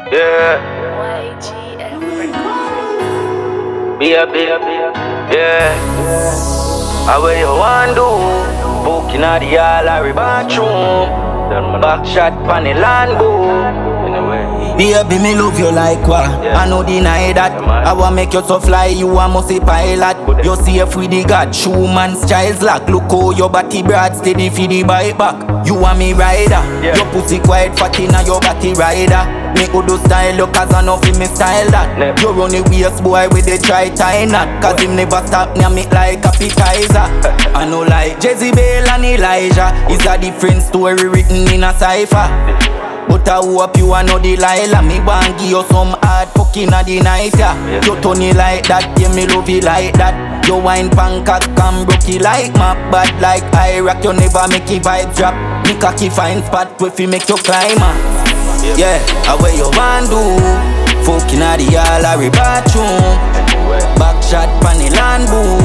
Yeah. Be a yeah. How where you want do? Booking at the Larry bathroom. Back shot pan the land boo. Baby, me love you like what? I no deny that. I want make you so fly, you a musty pilot. You safe with the God, Schumann's child's lock. Look how your body broad, steady for the bike back. You want me rider, your pussy quite fat inna your body rider. Me could do style you cause I know fi me style that. You run the waist boy with the try tie knot. Cause him never stop near me like appetizer. I know like Jezebel and Elijah. It's a different story written in a cipher. But I hope you are no Delilah. Me want give you some hard fucking a the night, yeah. You turn it like that, yeah, me love it like that. You wine pancake and broke it like my bad like Iraq. You never make it vibe drop. Me cocky fine spot where fi make you climb, yeah, where you want do? Fucking a the Larry bathroom. Back shot pan the land boo.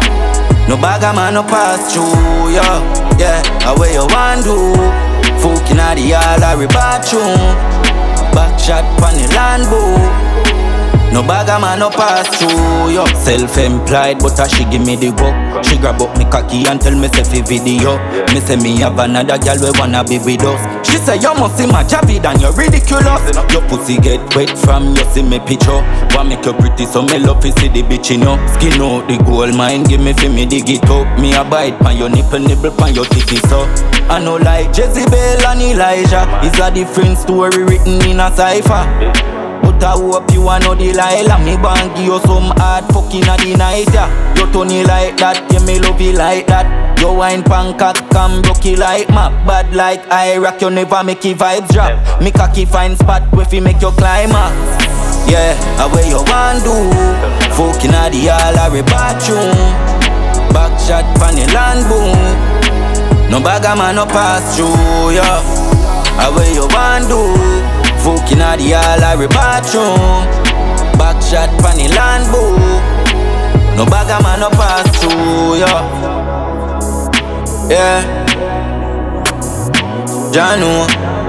No bagger man no pass through, yeah, where you want do? Fucking at the Larry bathroom. Back shot pan the land boo. No bagger man no pass through, yo. Self-employed but she give me the work. She grab up me cocky and tell me say fi video. Me say me have another girl we wanna be with us. She say you must see my Javid and you're ridiculous. Your pussy get wet from you see me picture. Want make you pretty so me love to see the bitch in you. Skin out the gold mine, give me fi me dig it up. Me a bite pan your nipple pan your titty so. I know like Jezebel and Elijah. It's a different story written in a cipher. But I hope you are no Delilah. Me want give you some hard fucking a the night, yeah. You turn it like that, yeah, me love it like that. You wine pancake and broke it like map. Bad like Iraq, you never make it vibes drop. Me cocky fine spot where fi make you climb up. Yeah, where you want do? Fucking a the Larry bathroom. Back shot pan the land boom. No bagger man no pass through, yeah. Where you want do? Fucking at the Larry bathroom. Back shot pan the land boo. No bagger man no pass through, yeah. Janu